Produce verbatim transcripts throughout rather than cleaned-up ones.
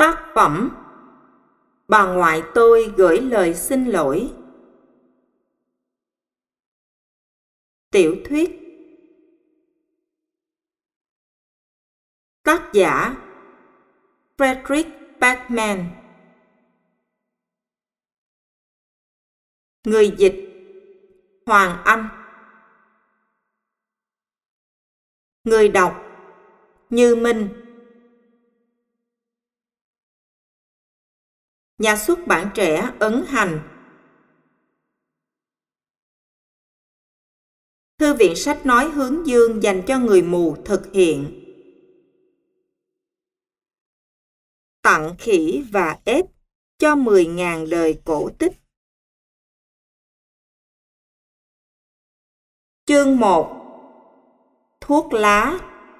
Tác phẩm Bà ngoại tôi gửi lời xin lỗi. Tiểu thuyết. Tác giả Frederick Backman. Người dịch Hoàng Anh. Người đọc Như Minh. Nhà xuất bản trẻ ấn hành. Thư viện sách nói Hướng Dương dành cho người mù thực hiện. Tặng khỉ và ếch cho mười nghìn đời cổ tích. Chương một. Thuốc lá.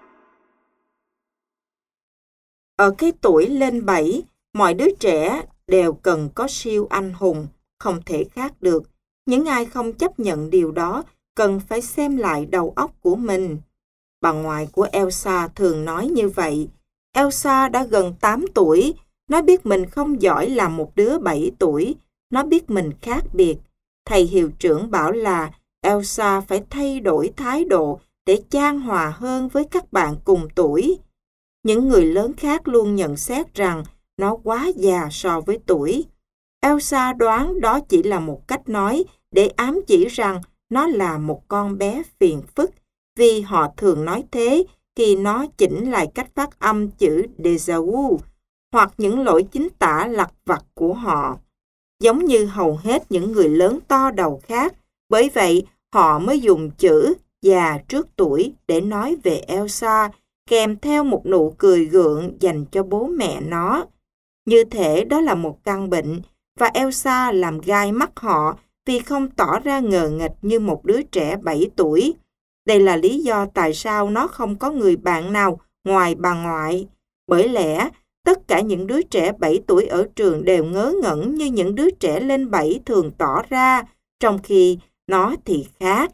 Ở cái tuổi lên bảy, mọi đứa trẻ đều cần có siêu anh hùng, không thể khác được. Những ai không chấp nhận điều đó cần phải xem lại đầu óc của mình. Bà ngoại của Elsa thường nói như vậy. Elsa đã gần tám tuổi, nó biết mình không giỏi là một đứa bảy tuổi, nó biết mình khác biệt. Thầy hiệu trưởng bảo là Elsa phải thay đổi thái độ để chan hòa hơn với các bạn cùng tuổi. Những người lớn khác luôn nhận xét rằng nó quá già so với tuổi. Elsa đoán đó chỉ là một cách nói để ám chỉ rằng nó là một con bé phiền phức, vì họ thường nói thế khi nó chỉnh lại cách phát âm chữ déjà vu hoặc những lỗi chính tả lặt vặt của họ. Giống như hầu hết những người lớn to đầu khác, bởi vậy họ mới dùng chữ già trước tuổi để nói về Elsa, kèm theo một nụ cười gượng dành cho bố mẹ nó. Như thể đó là một căn bệnh, và Elsa làm gai mắt họ vì không tỏ ra ngờ nghệch như một đứa trẻ bảy tuổi. Đây là lý do tại sao nó không có người bạn nào ngoài bà ngoại. Bởi lẽ, tất cả những đứa trẻ bảy tuổi ở trường đều ngớ ngẩn như những đứa trẻ lên bảy thường tỏ ra, trong khi nó thì khác.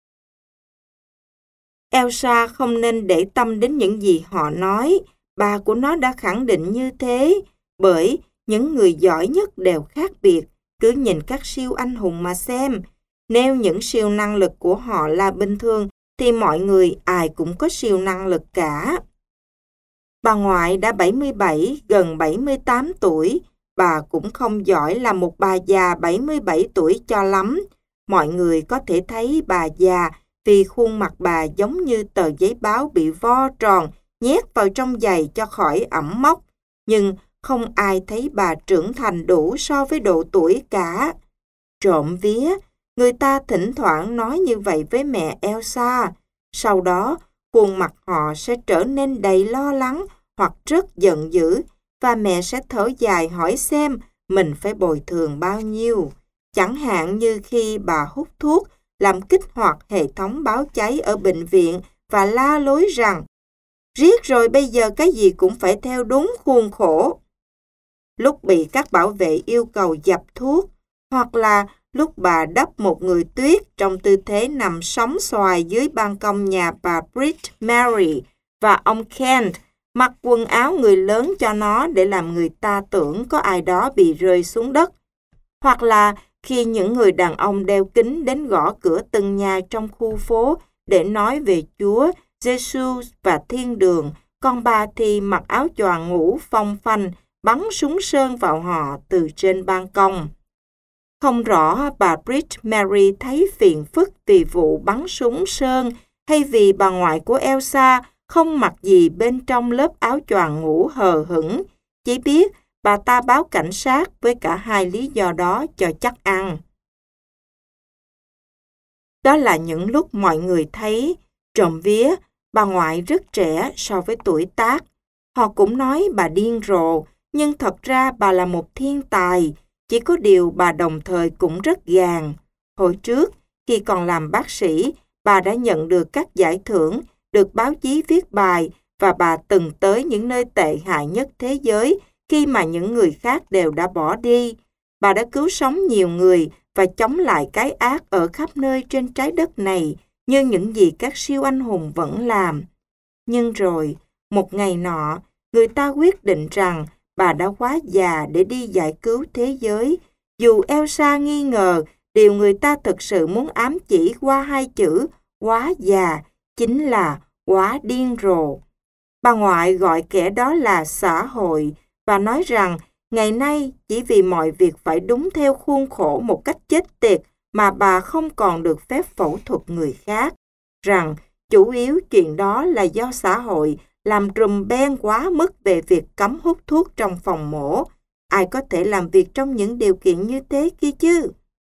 Elsa không nên để tâm đến những gì họ nói, bà của nó đã khẳng định như thế, bởi những người giỏi nhất đều khác biệt, cứ nhìn các siêu anh hùng mà xem. Nếu những siêu năng lực của họ là bình thường, thì mọi người ai cũng có siêu năng lực cả. Bà ngoại đã bảy mươi bảy, gần bảy mươi tám tuổi, bà cũng không giỏi là một bà già bảy mươi bảy tuổi cho lắm. Mọi người có thể thấy bà già vì khuôn mặt bà giống như tờ giấy báo bị vo tròn, nhét vào trong giày cho khỏi ẩm mốc. Nhưng không ai thấy bà trưởng thành đủ so với độ tuổi cả. Trộm vía, người ta thỉnh thoảng nói như vậy với mẹ Elsa. Sau đó, khuôn mặt họ sẽ trở nên đầy lo lắng hoặc rất giận dữ, và mẹ sẽ thở dài hỏi xem mình phải bồi thường bao nhiêu. Chẳng hạn như khi bà hút thuốc, làm kích hoạt hệ thống báo cháy ở bệnh viện và la lối rằng riết rồi bây giờ cái gì cũng phải theo đúng khuôn khổ. Lúc bị các bảo vệ yêu cầu dập thuốc, hoặc là lúc bà đắp một người tuyết trong tư thế nằm sóng xoài dưới ban công nhà bà Bridge Mary, và ông Kent mặc quần áo người lớn cho nó để làm người ta tưởng có ai đó bị rơi xuống đất. Hoặc là khi những người đàn ông đeo kính đến gõ cửa từng nhà trong khu phố để nói về Chúa, Giêsu và thiên đường, còn bà thì mặc áo choàng ngủ phong phanh, bắn súng sơn vào họ từ trên ban công. Không rõ bà Bridge Mary thấy phiền phức vì vụ bắn súng sơn hay vì bà ngoại của Elsa không mặc gì bên trong lớp áo choàng ngủ hờ hững, chỉ biết bà ta báo cảnh sát với cả hai lý do đó cho chắc ăn. Đó là những lúc mọi người thấy, trộm vía, bà ngoại rất trẻ so với tuổi tác. Họ cũng nói bà điên rồ, nhưng thật ra bà là một thiên tài, chỉ có điều bà đồng thời cũng rất gàn. Hồi trước, khi còn làm bác sĩ, bà đã nhận được các giải thưởng, được báo chí viết bài, và bà từng tới những nơi tệ hại nhất thế giới khi mà những người khác đều đã bỏ đi. Bà đã cứu sống nhiều người và chống lại cái ác ở khắp nơi trên trái đất này, như những gì các siêu anh hùng vẫn làm. Nhưng rồi, một ngày nọ, người ta quyết định rằng bà đã quá già để đi giải cứu thế giới. Dù Elsa nghi ngờ, điều người ta thực sự muốn ám chỉ qua hai chữ quá già chính là quá điên rồ. Bà ngoại gọi kẻ đó là xã hội và nói rằng ngày nay chỉ vì mọi việc phải đúng theo khuôn khổ một cách chết tiệt mà bà không còn được phép phẫu thuật người khác. Rằng chủ yếu chuyện đó là do xã hội làm trùm beng quá mức về việc cấm hút thuốc trong phòng mổ. Ai có thể làm việc trong những điều kiện như thế kia chứ?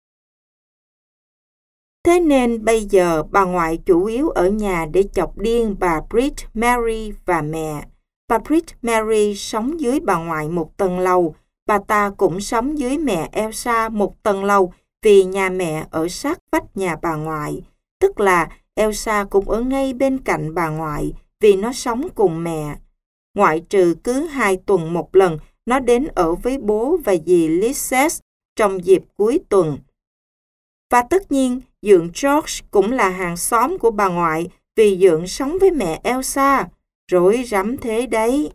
Thế nên bây giờ bà ngoại chủ yếu ở nhà để chọc điên bà Bridget Mary và mẹ. Bà Bridget Mary sống dưới bà ngoại một tầng lầu. Bà ta cũng sống dưới mẹ Elsa một tầng lầu vì nhà mẹ ở sát vách nhà bà ngoại. Tức là Elsa cũng ở ngay bên cạnh bà ngoại vì nó sống cùng mẹ. Ngoại trừ cứ hai tuần một lần, nó đến ở với bố và dì Lizette trong dịp cuối tuần. Và tất nhiên, dượng George cũng là hàng xóm của bà ngoại vì dượng sống với mẹ Elsa. Rối rắm thế đấy.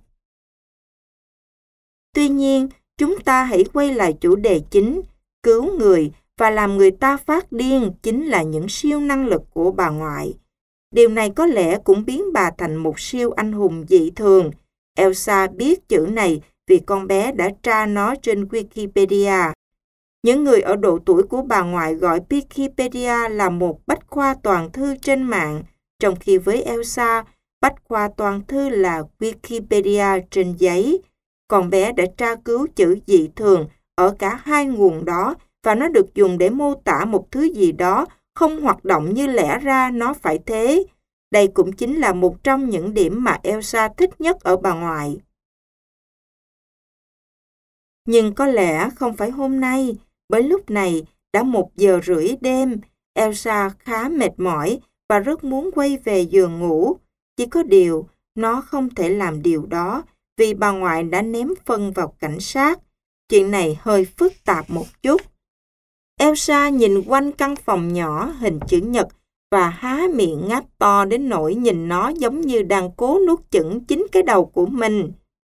Tuy nhiên, chúng ta hãy quay lại chủ đề chính, cứu người và làm người ta phát điên chính là những siêu năng lực của bà ngoại. Điều này có lẽ cũng biến bà thành một siêu anh hùng dị thường. Elsa biết chữ này vì con bé đã tra nó trên Wikipedia. Những người ở độ tuổi của bà ngoại gọi Wikipedia là một bách khoa toàn thư trên mạng, trong khi với Elsa, bách khoa toàn thư là Wikipedia trên giấy. Con bé đã tra cứu chữ dị thường ở cả hai nguồn đó và nó được dùng để mô tả một thứ gì đó không hoạt động như lẽ ra nó phải thế. Đây cũng chính là một trong những điểm mà Elsa thích nhất ở bà ngoại. Nhưng có lẽ không phải hôm nay, bởi lúc này đã một giờ rưỡi đêm, Elsa khá mệt mỏi và rất muốn quay về giường ngủ. Chỉ có điều, nó không thể làm điều đó vì bà ngoại đã ném phân vào cảnh sát. Chuyện này hơi phức tạp một chút. Elsa nhìn quanh căn phòng nhỏ hình chữ nhật và há miệng ngáp to đến nỗi nhìn nó giống như đang cố nuốt chửng chính cái đầu của mình.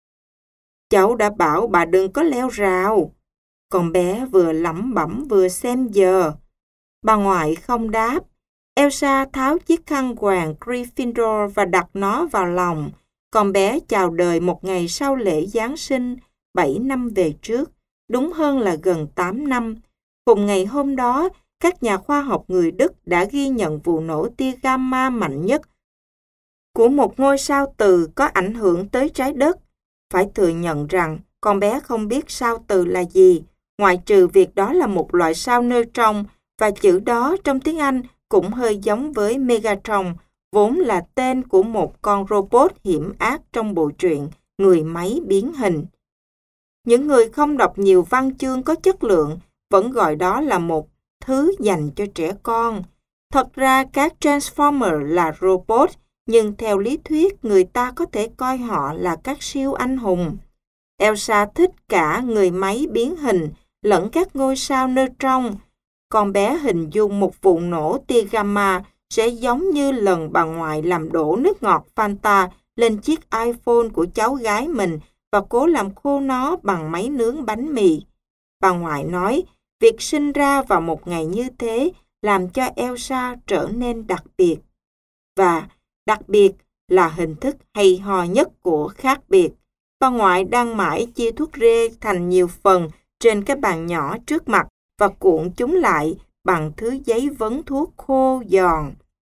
Cháu đã bảo bà đừng có leo rào. Con bé vừa lẩm bẩm vừa xem giờ. Bà ngoại không đáp. Elsa tháo chiếc khăn quàng Gryffindor và đặt nó vào lòng. Con bé chào đời một ngày sau lễ Giáng sinh, bảy năm về trước, đúng hơn là gần tám năm. Cùng ngày hôm đó, các nhà khoa học người Đức đã ghi nhận vụ nổ tia gamma mạnh nhất của một ngôi sao từ có ảnh hưởng tới trái đất. Phải thừa nhận rằng con bé không biết sao từ là gì, ngoại trừ việc đó là một loại sao neutron và chữ đó trong tiếng Anh cũng hơi giống với Megatron, vốn là tên của một con robot hiểm ác trong bộ truyện Người máy biến hình. Những người không đọc nhiều văn chương có chất lượng vẫn gọi đó là một thứ dành cho trẻ con. Thật ra các Transformer là robot, nhưng theo lý thuyết người ta có thể coi họ là các siêu anh hùng. Elsa thích cả người máy biến hình lẫn các ngôi sao neutron. Con bé hình dung một vụ nổ tia gamma sẽ giống như lần bà ngoại làm đổ nước ngọt Fanta lên chiếc iPhone của cháu gái mình và cố làm khô nó bằng máy nướng bánh mì. Bà ngoại nói, việc sinh ra vào một ngày như thế làm cho Elsa trở nên đặc biệt. Và đặc biệt là hình thức hay ho nhất của khác biệt. Bà ngoại đang mãi chia thuốc rê thành nhiều phần trên cái bàn nhỏ trước mặt và cuộn chúng lại bằng thứ giấy vấn thuốc khô giòn.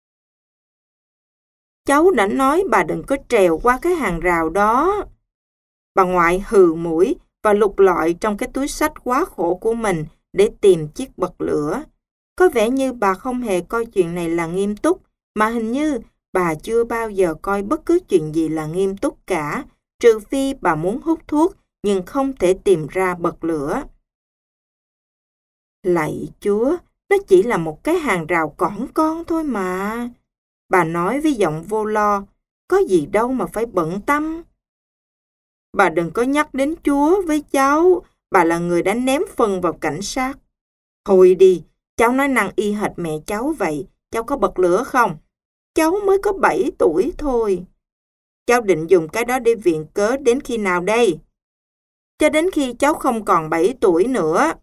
Cháu đã nói bà đừng có trèo qua cái hàng rào đó. Bà ngoại hừ mũi và lục lọi trong cái túi xách quá khổ của mình để tìm chiếc bật lửa. Có vẻ như bà không hề coi chuyện này là nghiêm túc, mà hình như bà chưa bao giờ coi bất cứ chuyện gì là nghiêm túc cả, trừ phi bà muốn hút thuốc nhưng không thể tìm ra bật lửa. Lạy Chúa, nó chỉ là một cái hàng rào cỏn con thôi mà. Bà nói với giọng vô lo, có gì đâu mà phải bận tâm. Bà đừng có nhắc đến Chúa với cháu, bà là người đã ném phân vào cảnh sát. Thôi đi, cháu nói năng y hệt mẹ cháu vậy, cháu có bật lửa không? Cháu mới có bảy tuổi thôi. Cháu định dùng cái đó để viện cớ đến khi nào đây? cho đến khi cháu không còn bảy tuổi nữa.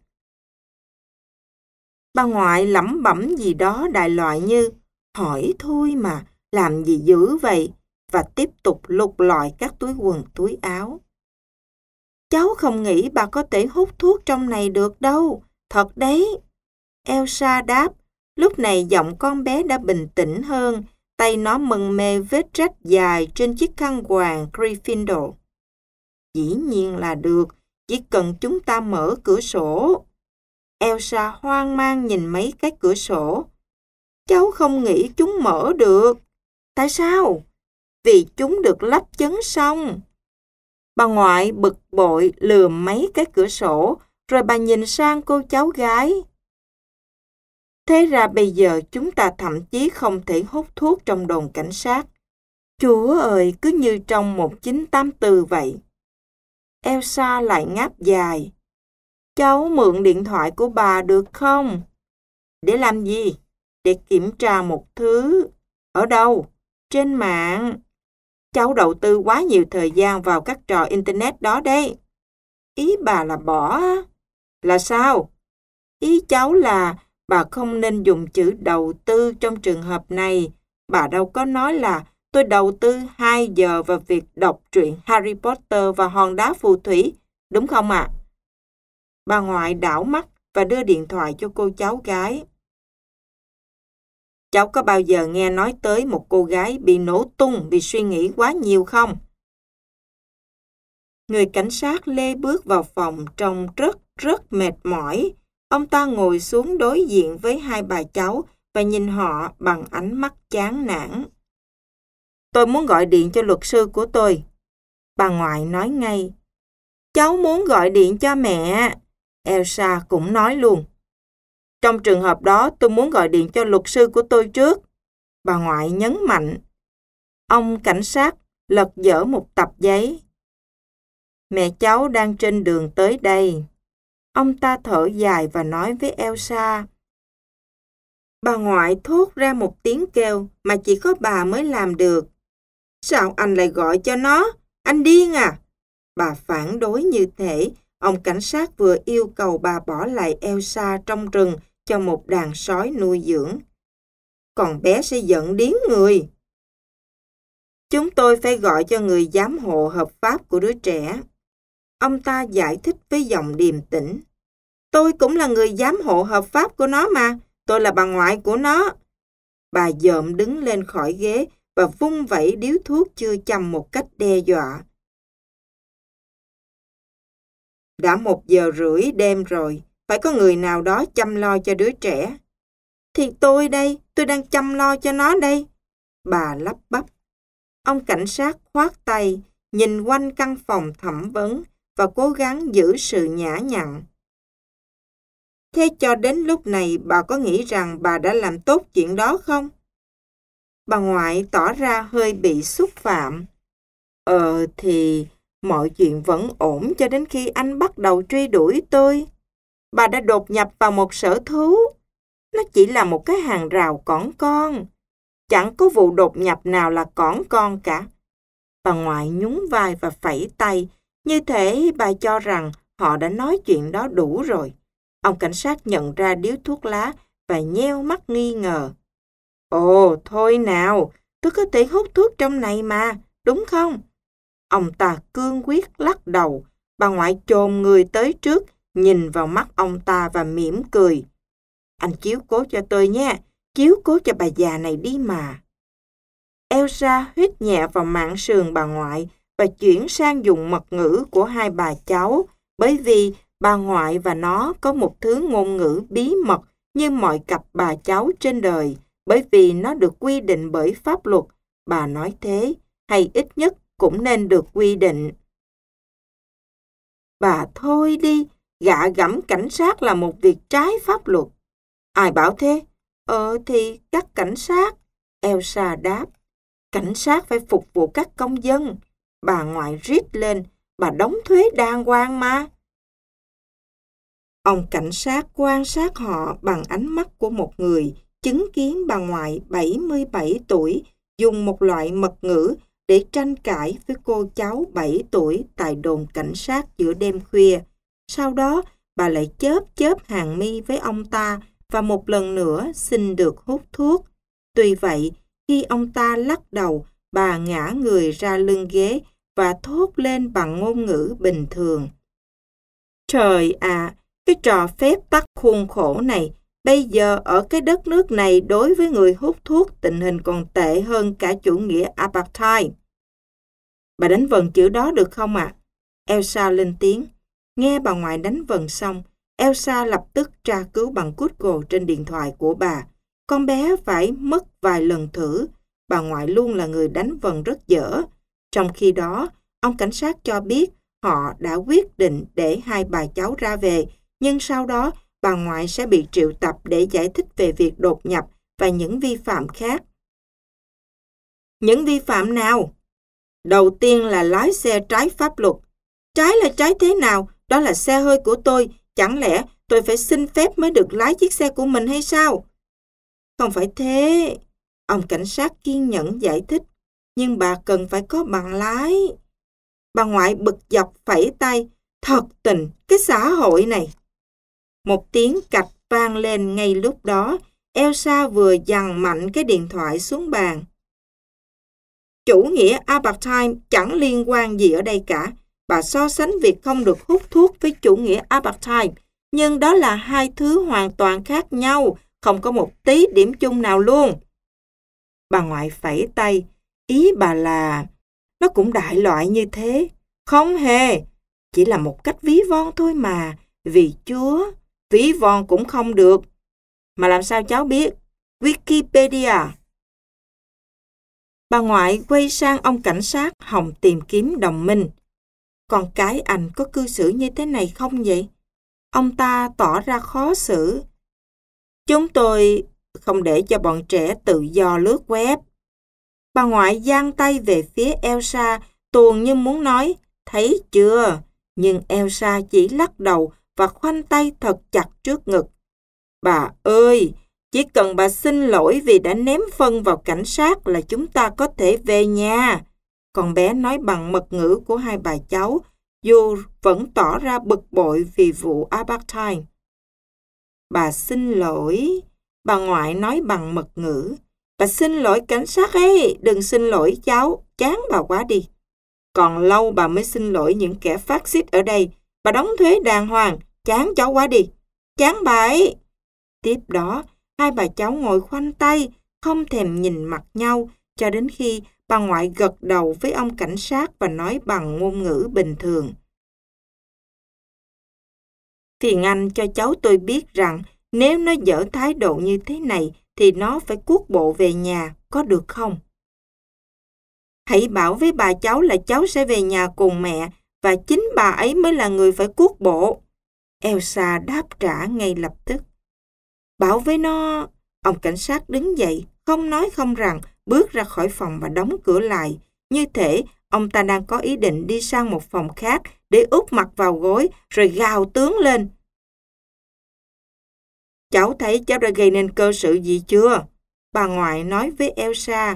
Bà ngoại lẩm bẩm gì đó đại loại như, hỏi thôi mà, làm gì dữ vậy, và tiếp tục lục lọi các túi quần túi áo. Cháu không nghĩ bà có thể hút thuốc trong này được đâu, thật đấy. Elsa đáp, lúc này giọng con bé đã bình tĩnh hơn, tay nó mân mê vết rách dài trên chiếc khăn quàng Gryffindor. Dĩ nhiên là được, chỉ cần chúng ta mở cửa sổ. Elsa hoang mang nhìn mấy cái cửa sổ. Cháu không nghĩ chúng mở được. Tại sao? Vì chúng được lắp chấn xong. Bà ngoại bực bội lườm mấy cái cửa sổ, rồi bà nhìn sang cô cháu gái. Thế ra bây giờ chúng ta thậm chí không thể hút thuốc trong đồn cảnh sát. Chúa ơi, cứ như trong một nghìn chín trăm tám mươi tư vậy. Elsa lại ngáp dài. Cháu mượn điện thoại của bà được không? Để làm gì? Để kiểm tra một thứ. Ở đâu? Trên mạng. Cháu đầu tư quá nhiều thời gian vào các trò Internet đó đấy. Ý bà là bỏ. Là sao? Ý cháu là bà không nên dùng chữ đầu tư trong trường hợp này. Bà đâu có nói là tôi đầu tư hai giờ vào việc đọc truyện Harry Potter và hòn đá phù thủy, đúng không ạ? À? Bà ngoại đảo mắt và đưa điện thoại cho cô cháu gái. Cháu có bao giờ nghe nói tới một cô gái bị nổ tung vì suy nghĩ quá nhiều không? Người cảnh sát lê bước vào phòng trông rất rất mệt mỏi. Ông ta ngồi xuống đối diện với hai bà cháu và nhìn họ bằng ánh mắt chán nản. Tôi muốn gọi điện cho luật sư của tôi. Bà ngoại nói ngay. Cháu muốn gọi điện cho mẹ. Elsa cũng nói luôn. Trong trường hợp đó tôi muốn gọi điện cho luật sư của tôi trước. Bà ngoại nhấn mạnh. Ông cảnh sát lật dở một tập giấy. Mẹ cháu đang trên đường tới đây. Ông ta thở dài và nói với Elsa. Bà ngoại thốt ra một tiếng kêu mà chỉ có bà mới làm được. Sao anh lại gọi cho nó? Anh điên à? Bà phản đối như thể ông cảnh sát vừa yêu cầu bà bỏ lại Elsa trong rừng cho một đàn sói nuôi dưỡng. Còn bé sẽ giận điếng người. Chúng tôi phải gọi cho người giám hộ hợp pháp của đứa trẻ. Ông ta giải thích với giọng điềm tĩnh. Tôi cũng là người giám hộ hợp pháp của nó mà. Tôi là bà ngoại của nó. Bà dợm đứng lên khỏi ghế và vung vẩy điếu thuốc chưa châm một cách đe dọa. Đã một giờ rưỡi đêm rồi, phải có người nào đó chăm lo cho đứa trẻ. Thì tôi đây, tôi đang chăm lo cho nó đây. Bà lắp bắp. Ông cảnh sát khoát tay, nhìn quanh căn phòng thẩm vấn và cố gắng giữ sự nhã nhặn. Thế cho đến lúc này bà có nghĩ rằng bà đã làm tốt chuyện đó không? Bà ngoại tỏ ra hơi bị xúc phạm. Ờ thì mọi chuyện vẫn ổn cho đến khi anh bắt đầu truy đuổi tôi. Bà đã đột nhập vào một sở thú. Nó chỉ là một cái hàng rào cỏn con. Chẳng có vụ đột nhập nào là cỏn con cả. Bà ngoại nhún vai và phẩy tay, như thể bà cho rằng họ đã nói chuyện đó đủ rồi. Ông cảnh sát nhận ra điếu thuốc lá và nheo mắt nghi ngờ. Ồ, thôi nào, tôi có thể hút thuốc trong này mà, đúng không? Ông ta cương quyết lắc đầu. Bà ngoại chồm người tới trước, nhìn vào mắt ông ta và mỉm cười. Anh chiếu cố cho tôi nhé, chiếu cố cho bà già này đi mà. Elsa huýt nhẹ vào mạn sườn bà ngoại và chuyển sang dùng mật ngữ của hai bà cháu, bởi vì bà ngoại và nó có một thứ ngôn ngữ bí mật như mọi cặp bà cháu trên đời, bởi vì nó được quy định bởi pháp luật. Bà nói thế, hay ít nhất cũng nên được quy định. Bà thôi đi, gạ gẫm cảnh sát là một việc trái pháp luật. Ai bảo thế? Ờ thì các cảnh sát. Elsa đáp. Cảnh sát phải phục vụ các công dân. Bà ngoại rít lên, bà đóng thuế đàng hoàng mà. Ông cảnh sát quan sát họ bằng ánh mắt của một người chứng kiến bà ngoại bảy mươi bảy tuổi dùng một loại mật ngữ để tranh cãi với cô cháu bảy tuổi tại đồn cảnh sát giữa đêm khuya. Sau đó, bà lại chớp chớp hàng mi với ông ta và một lần nữa xin được hút thuốc. Tuy vậy, khi ông ta lắc đầu, bà ngã người ra lưng ghế và thốt lên bằng ngôn ngữ bình thường. Trời ạ, à, cái trò phép tắc khuôn khổ này, bây giờ ở cái đất nước này đối với người hút thuốc tình hình còn tệ hơn cả chủ nghĩa apartheid. Bà đánh vần chữ đó được không ạ? À? Elsa lên tiếng. Nghe bà ngoại đánh vần xong, Elsa lập tức tra cứu bằng Google trên điện thoại của bà. Con bé phải mất vài lần thử. Bà ngoại luôn là người đánh vần rất dở. Trong khi đó, ông cảnh sát cho biết họ đã quyết định để hai bà cháu ra về, nhưng sau đó bà ngoại sẽ bị triệu tập để giải thích về việc đột nhập và những vi phạm khác. Những vi phạm nào? Đầu tiên là lái xe trái pháp luật. Trái là trái thế nào? Đó là xe hơi của tôi. Chẳng lẽ tôi phải xin phép mới được lái chiếc xe của mình hay sao? Không phải thế. Ông cảnh sát kiên nhẫn giải thích. Nhưng bà cần phải có bằng lái. Bà ngoại bực dọc phẩy tay. Thật tình, cái xã hội này. Một tiếng cạch vang lên ngay lúc đó. Elsa vừa giằng mạnh cái điện thoại xuống bàn. Chủ nghĩa apartheid chẳng liên quan gì ở đây cả. Bà so sánh việc không được hút thuốc với chủ nghĩa apartheid. Nhưng đó là hai thứ hoàn toàn khác nhau. Không có một tí điểm chung nào luôn. Bà ngoại phẩy tay. Ý bà là nó cũng đại loại như thế. Không hề. Chỉ là một cách ví von thôi mà. Vì Chúa, ví von cũng không được. Mà làm sao cháu biết? Wikipedia. Bà ngoại quay sang ông cảnh sát hòng tìm kiếm đồng minh. Con cái anh có cư xử như thế này không vậy? Ông ta tỏ ra khó xử. Chúng tôi không để cho bọn trẻ tự do lướt web. Bà ngoại giang tay về phía Elsa, tuồn như muốn nói, thấy chưa? Nhưng Elsa chỉ lắc đầu và khoanh tay thật chặt trước ngực. Bà ơi, chỉ cần bà xin lỗi vì đã ném phân vào cảnh sát là chúng ta có thể về nhà. Con bé nói bằng mật ngữ của hai bà cháu, dù vẫn tỏ ra bực bội vì vụ apartheid. Bà xin lỗi, bà ngoại nói bằng mật ngữ. Bà xin lỗi cảnh sát ấy, đừng xin lỗi cháu, chán bà quá đi. Còn lâu bà mới xin lỗi những kẻ phát xít ở đây. Bà đóng thuế đàng hoàng, chán cháu quá đi. Chán bà ấy. Tiếp đó, hai bà cháu ngồi khoanh tay, không thèm nhìn mặt nhau, cho đến khi bà ngoại gật đầu với ông cảnh sát và nói bằng ngôn ngữ bình thường. Phiền anh cho cháu tôi biết rằng nếu nó dở thái độ như thế này thì nó phải cuốc bộ về nhà, có được không? Hãy bảo với bà cháu là cháu sẽ về nhà cùng mẹ và chính bà ấy mới là người phải cuốc bộ. Elsa đáp trả ngay lập tức. Bảo với nó... Ông cảnh sát đứng dậy, không nói không rằng, bước ra khỏi phòng và đóng cửa lại. Như thể ông ta đang có ý định đi sang một phòng khác để úp mặt vào gối rồi gào tướng lên. Cháu thấy cháu đã gây nên cơ sự gì chưa? Bà ngoại nói với Elsa.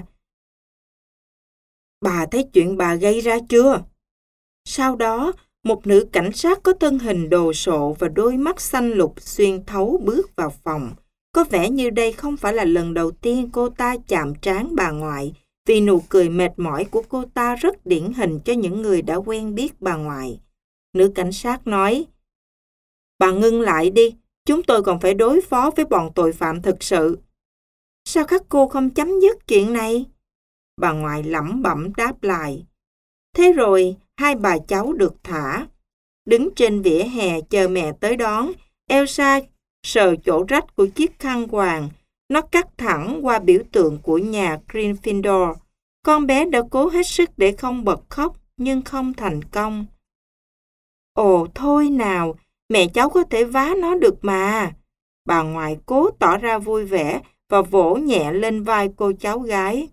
Bà thấy chuyện bà gây ra chưa? Sau đó, một nữ cảnh sát có thân hình đồ sộ và đôi mắt xanh lục xuyên thấu bước vào phòng. Có vẻ như đây không phải là lần đầu tiên cô ta chạm trán bà ngoại, vì nụ cười mệt mỏi của cô ta rất điển hình cho những người đã quen biết bà ngoại. Nữ cảnh sát nói, bà ngưng lại đi, chúng tôi còn phải đối phó với bọn tội phạm thực sự. Sao các cô không chấm dứt chuyện này? Bà ngoại lẩm bẩm đáp lại. Thế rồi, hai bà cháu được thả. Đứng trên vỉa hè chờ mẹ tới đón, Elsa sờ chỗ rách của chiếc khăn quàng. Nó cắt thẳng qua biểu tượng của nhà Gryffindor. Con bé đã cố hết sức để không bật khóc, nhưng không thành công. Ồ, thôi nào, mẹ cháu có thể vá nó được mà. Bà ngoại cố tỏ ra vui vẻ và vỗ nhẹ lên vai cô cháu gái.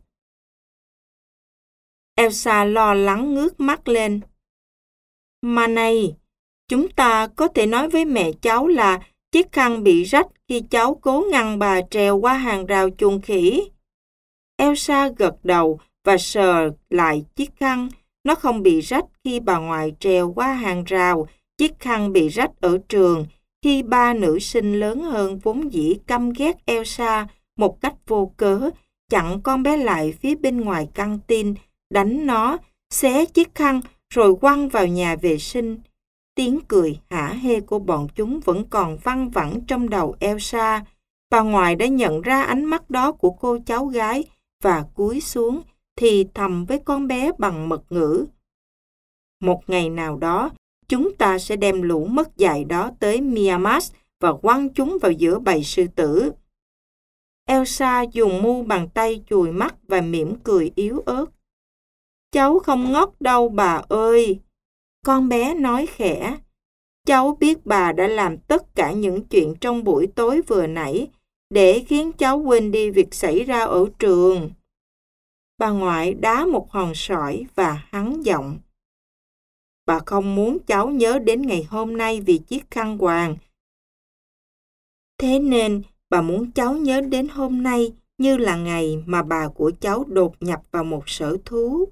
Elsa lo lắng ngước mắt lên. Mà này, chúng ta có thể nói với mẹ cháu là chiếc khăn bị rách khi cháu cố ngăn bà trèo qua hàng rào chuồng khỉ. Elsa gật đầu và sờ lại chiếc khăn. Nó không bị rách khi bà ngoại trèo qua hàng rào. Chiếc khăn bị rách ở trường khi ba nữ sinh lớn hơn vốn dĩ căm ghét Elsa một cách vô cớ, chặn con bé lại phía bên ngoài căng tin, đánh nó, xé chiếc khăn rồi quăng vào nhà vệ sinh. Tiếng cười hả hê của bọn chúng vẫn còn văng vẳng trong đầu Elsa. Bà ngoại đã nhận ra ánh mắt đó của cô cháu gái và cúi xuống thì thầm với con bé bằng mật ngữ. Một ngày nào đó, chúng ta sẽ đem lũ mất dạy đó tới Miamas và quăng chúng vào giữa bầy sư tử. Elsa dùng mu bàn tay chùi mắt và mỉm cười yếu ớt. Cháu không ngốc đâu bà ơi. Con bé nói khẽ. Cháu biết bà đã làm tất cả những chuyện trong buổi tối vừa nãy để khiến cháu quên đi việc xảy ra ở trường. Bà ngoại đá một hòn sỏi và hắn giọng. Bà không muốn cháu nhớ đến ngày hôm nay vì chiếc khăn quàng. Thế nên bà muốn cháu nhớ đến hôm nay như là ngày mà bà của cháu đột nhập vào một sở thú.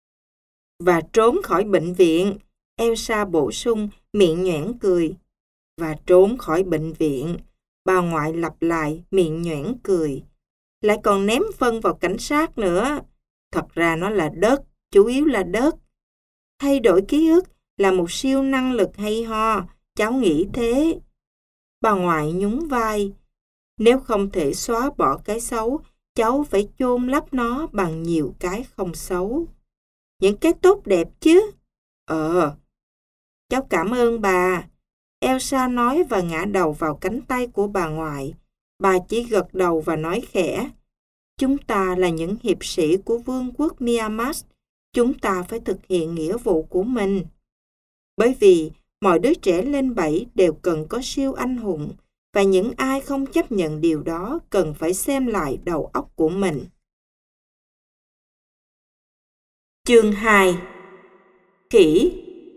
Và trốn khỏi bệnh viện, Elsa bổ sung, miệng nhoẻn cười. Và trốn khỏi bệnh viện, bà ngoại lặp lại, miệng nhoẻn cười. Lại còn ném phân vào cảnh sát nữa. Thật ra nó là đất, chủ yếu là đất. Thay đổi ký ức là một siêu năng lực hay ho, cháu nghĩ thế. Bà ngoại nhún vai. Nếu không thể xóa bỏ cái xấu, cháu phải chôn lấp nó bằng nhiều cái không xấu. Những cái tốt đẹp chứ. Ờ, cháu cảm ơn bà. Elsa nói và ngã đầu vào cánh tay của bà ngoại. Bà chỉ gật đầu và nói khẽ. Chúng ta là những hiệp sĩ của vương quốc Miamas. Chúng ta phải thực hiện nghĩa vụ của mình. Bởi vì mọi đứa trẻ lên bảy đều cần có siêu anh hùng, và những ai không chấp nhận điều đó cần phải xem lại đầu óc của mình. Chương hai. Khỉ.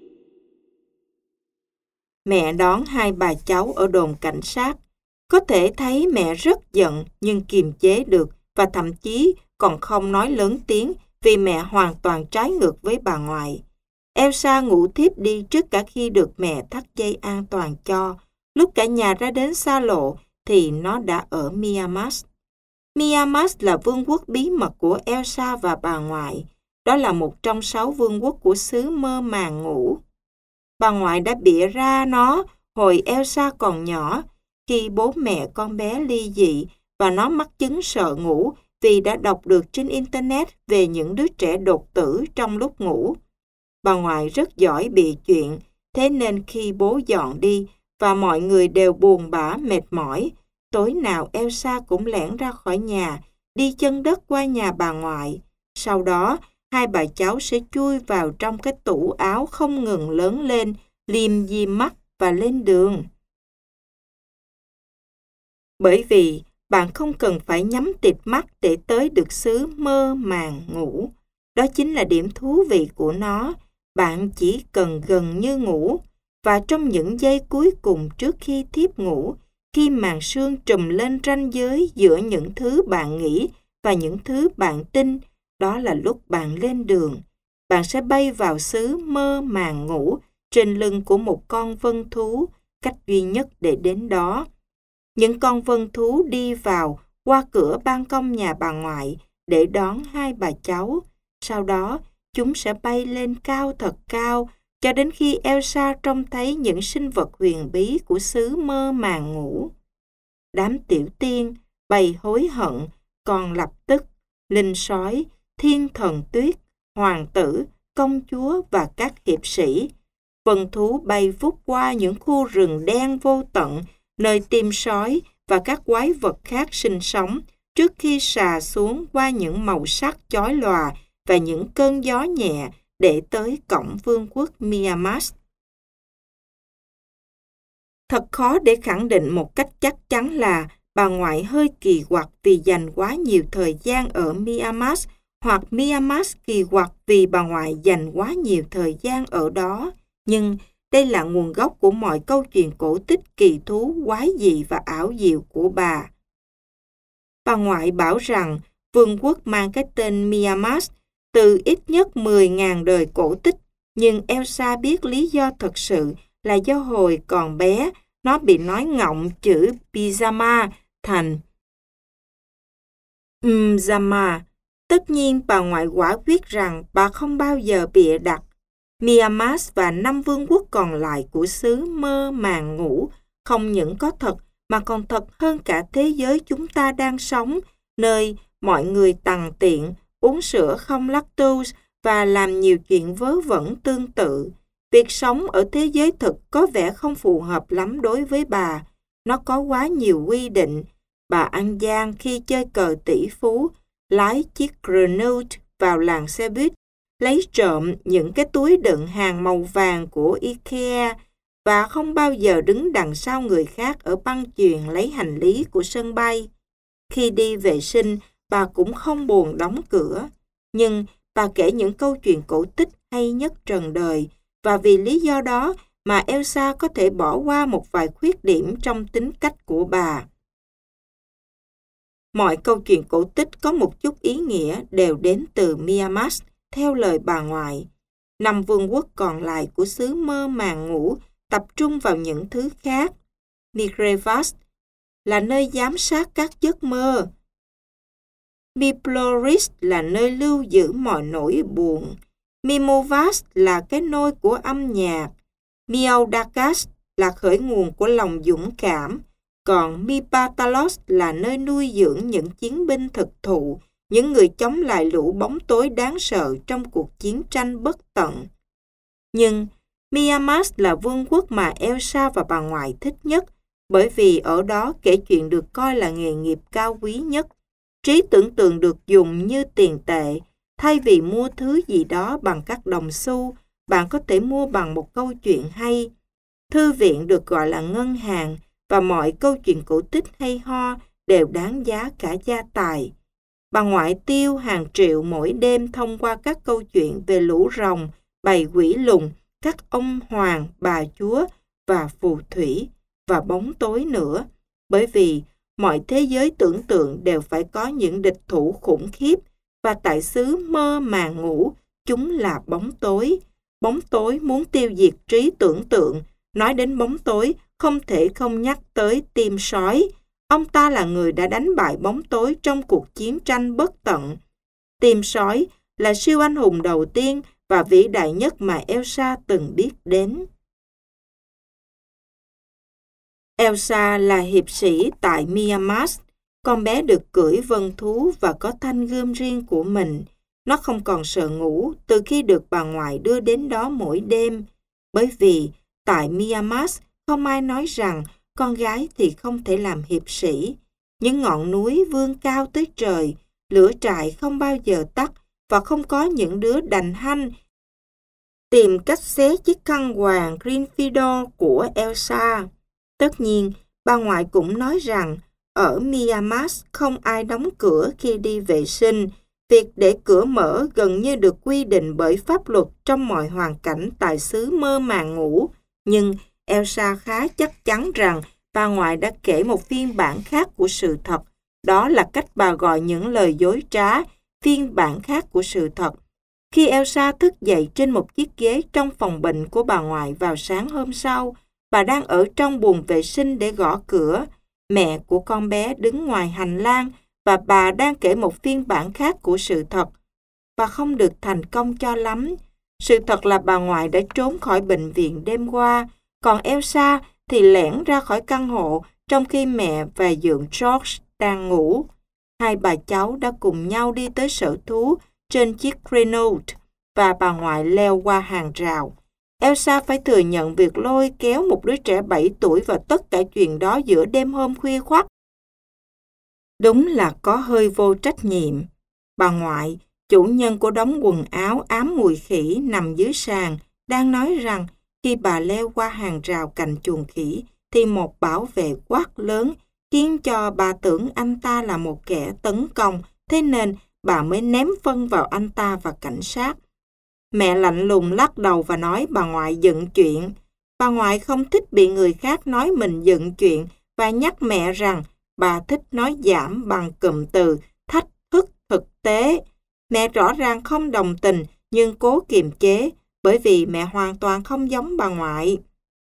Mẹ đón hai bà cháu ở đồn cảnh sát. Có thể thấy mẹ rất giận nhưng kiềm chế được và thậm chí còn không nói lớn tiếng vì mẹ hoàn toàn trái ngược với bà ngoại. Elsa ngủ thiếp đi trước cả khi được mẹ thắt dây an toàn cho. Lúc cả nhà ra đến xa lộ thì nó đã ở Miamas. Miamas là vương quốc bí mật của Elsa và bà ngoại. Đó là một trong sáu vương quốc của xứ mơ màng ngủ. Bà ngoại đã bịa ra nó hồi Elsa còn nhỏ, khi bố mẹ con bé ly dị và nó mắc chứng sợ ngủ vì đã đọc được trên Internet về những đứa trẻ đột tử trong lúc ngủ. Bà ngoại rất giỏi bịa chuyện, thế nên khi bố dọn đi và mọi người đều buồn bã mệt mỏi, tối nào Elsa cũng lẻn ra khỏi nhà, đi chân đất qua nhà bà ngoại. Sau đó, hai bà cháu sẽ chui vào trong cái tủ áo không ngừng lớn lên, liêm diêm mắt và lên đường. Bởi vì bạn không cần phải nhắm tịt mắt để tới được xứ mơ màng ngủ. Đó chính là điểm thú vị của nó. Bạn chỉ cần gần như ngủ. Và trong những giây cuối cùng trước khi thiếp ngủ, khi màn sương trùm lên ranh giới giữa những thứ bạn nghĩ và những thứ bạn tin, đó là lúc bạn lên đường. Bạn sẽ bay vào xứ mơ màng ngủ trên lưng của một con vân thú, cách duy nhất để đến đó. Những con vân thú đi vào qua cửa ban công nhà bà ngoại để đón hai bà cháu. Sau đó, chúng sẽ bay lên cao thật cao cho đến khi Elsa trông thấy những sinh vật huyền bí của xứ mơ màng ngủ. Đám tiểu tiên, bầy hối hận, còn lập tức, linh sói, thiên thần tuyết, hoàng tử, công chúa và các hiệp sĩ. Vân thú bay vút qua những khu rừng đen vô tận, nơi tim sói và các quái vật khác sinh sống, trước khi xà xuống qua những màu sắc chói lòa và những cơn gió nhẹ để tới cổng vương quốc Miamas. Thật khó để khẳng định một cách chắc chắn là bà ngoại hơi kỳ quặc vì dành quá nhiều thời gian ở Miamas, hoặc Miamas kỳ quặc vì bà ngoại dành quá nhiều thời gian ở đó. Nhưng đây là nguồn gốc của mọi câu chuyện cổ tích kỳ thú, quái dị và ảo diệu của bà. Bà ngoại bảo rằng vương quốc mang cái tên Miamas từ ít nhất mười nghìn đời cổ tích, nhưng Elsa biết lý do thật sự là do hồi còn bé, nó bị nói ngọng chữ pyjama thành Mzama. Tất nhiên bà ngoại quả quyết rằng bà không bao giờ bịa đặt. Miamas và năm vương quốc còn lại của xứ mơ màng ngủ không những có thật mà còn thật hơn cả thế giới chúng ta đang sống, nơi mọi người tằn tiện, uống sữa không lactose và làm nhiều chuyện vớ vẩn tương tự. Việc sống ở thế giới thực có vẻ không phù hợp lắm đối với bà. Nó có quá nhiều quy định. Bà ăn gian khi chơi cờ tỷ phú, lái chiếc Renault vào làng xe buýt, lấy trộm những cái túi đựng hàng màu vàng của IKEA và không bao giờ đứng đằng sau người khác ở băng chuyền lấy hành lý của sân bay. Khi đi vệ sinh, bà cũng không buồn đóng cửa. Nhưng bà kể những câu chuyện cổ tích hay nhất trần đời, và vì lý do đó mà Elsa có thể bỏ qua một vài khuyết điểm trong tính cách của bà. Mọi câu chuyện cổ tích có một chút ý nghĩa đều đến từ Miamas, theo lời bà ngoại. Năm vương quốc còn lại của xứ mơ màng ngủ tập trung vào những thứ khác. Migrevas là nơi giám sát các giấc mơ. Miploris là nơi lưu giữ mọi nỗi buồn. Mimovas là cái nôi của âm nhạc. Miaudakas là khởi nguồn của lòng dũng cảm. Còn Mipatalos là nơi nuôi dưỡng những chiến binh thực thụ, những người chống lại lũ bóng tối đáng sợ trong cuộc chiến tranh bất tận. Nhưng Miamas là vương quốc mà Elsa và bà ngoại thích nhất, bởi vì ở đó kể chuyện được coi là nghề nghiệp cao quý nhất. Trí tưởng tượng được dùng như tiền tệ. Thay vì mua thứ gì đó bằng các đồng xu, bạn có thể mua bằng một câu chuyện hay. Thư viện được gọi là ngân hàng, và mọi câu chuyện cổ tích hay ho đều đáng giá cả gia tài. Bà ngoại tiêu hàng triệu mỗi đêm thông qua các câu chuyện về lũ rồng, bầy quỷ lùn, các ông hoàng, bà chúa và phù thủy, và bóng tối nữa, bởi vì mọi thế giới tưởng tượng đều phải có những địch thủ khủng khiếp, và tại xứ mơ màng ngủ, chúng là bóng tối. Bóng tối muốn tiêu diệt trí tưởng tượng. Nói đến bóng tối, không thể không nhắc tới Tim Sói. Ông ta là người đã đánh bại bóng tối trong cuộc chiến tranh bất tận. Tim Sói là siêu anh hùng đầu tiên và vĩ đại nhất mà Elsa từng biết đến. Elsa là hiệp sĩ tại Miamas. Con bé được cưỡi vân thú và có thanh gươm riêng của mình. Nó không còn sợ ngủ từ khi được bà ngoại đưa đến đó mỗi đêm. Bởi vì tại Miamas không ai nói rằng con gái thì không thể làm hiệp sĩ. Những ngọn núi vươn cao tới trời, lửa trại không bao giờ tắt và không có những đứa đành hanh tìm cách xé chiếc khăn quàng Gryffindor của Elsa. Tất nhiên, bà ngoại cũng nói rằng ở Miamas không ai đóng cửa khi đi vệ sinh. Việc để cửa mở gần như được quy định bởi pháp luật trong mọi hoàn cảnh tại xứ mơ màng ngủ. Nhưng Elsa khá chắc chắn rằng bà ngoại đã kể một phiên bản khác của sự thật. Đó là cách bà gọi những lời dối trá, phiên bản khác của sự thật. Khi Elsa thức dậy trên một chiếc ghế trong phòng bệnh của bà ngoại vào sáng hôm sau, bà đang ở trong buồng vệ sinh để gõ cửa. Mẹ của con bé đứng ngoài hành lang và bà đang kể một phiên bản khác của sự thật. Và không được thành công cho lắm. Sự thật là bà ngoại đã trốn khỏi bệnh viện đêm qua, còn Elsa thì lẻn ra khỏi căn hộ trong khi mẹ và dượng George đang ngủ. Hai bà cháu đã cùng nhau đi tới sở thú trên chiếc Renault và bà ngoại leo qua hàng rào. Elsa phải thừa nhận việc lôi kéo một đứa trẻ bảy tuổi và tất cả chuyện đó giữa đêm hôm khuya khoắt. Đúng là có hơi vô trách nhiệm. Bà ngoại, chủ nhân của đống quần áo ám mùi khỉ nằm dưới sàn, đang nói rằng khi bà leo qua hàng rào cạnh chuồng khỉ thì một bảo vệ quát lớn khiến cho bà tưởng anh ta là một kẻ tấn công, thế nên bà mới ném phân vào anh ta và cảnh sát. Mẹ lạnh lùng lắc đầu và nói bà ngoại dựng chuyện. Bà ngoại không thích bị người khác nói mình dựng chuyện và nhắc mẹ rằng bà thích nói giảm bằng cụm từ thách thức thực tế. Mẹ rõ ràng không đồng tình nhưng cố kiềm chế bởi vì mẹ hoàn toàn không giống bà ngoại.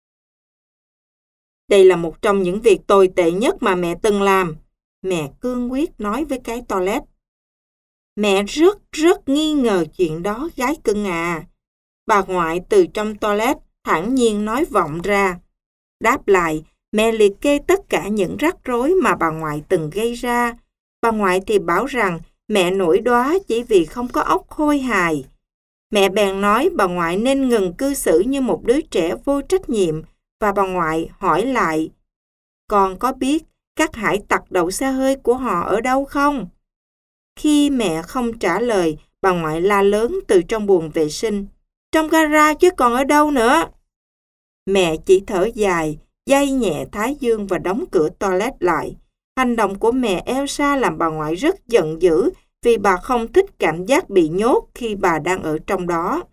Đây là một trong những việc tồi tệ nhất mà mẹ từng làm, mẹ cương quyết nói với cái toilet. Mẹ rất rất nghi ngờ chuyện đó, gái cưng à. Bà ngoại từ trong toilet thản nhiên nói vọng ra. Đáp lại, mẹ liệt kê tất cả những rắc rối mà bà ngoại từng gây ra. Bà ngoại thì bảo rằng mẹ nổi đoá chỉ vì không có óc khôi hài. Mẹ bèn nói bà ngoại nên ngừng cư xử như một đứa trẻ vô trách nhiệm, và bà ngoại hỏi lại, con có biết các hải tặc đậu xe hơi của họ ở đâu không? Khi mẹ không trả lời, bà ngoại la lớn từ trong buồng vệ sinh, trong gara chứ còn ở đâu nữa. Mẹ chỉ thở dài, day nhẹ thái dương và đóng cửa toilet lại. Hành động của mẹ Elsa làm bà ngoại rất giận dữ vì bà không thích cảm giác bị nhốt khi bà đang ở trong đó.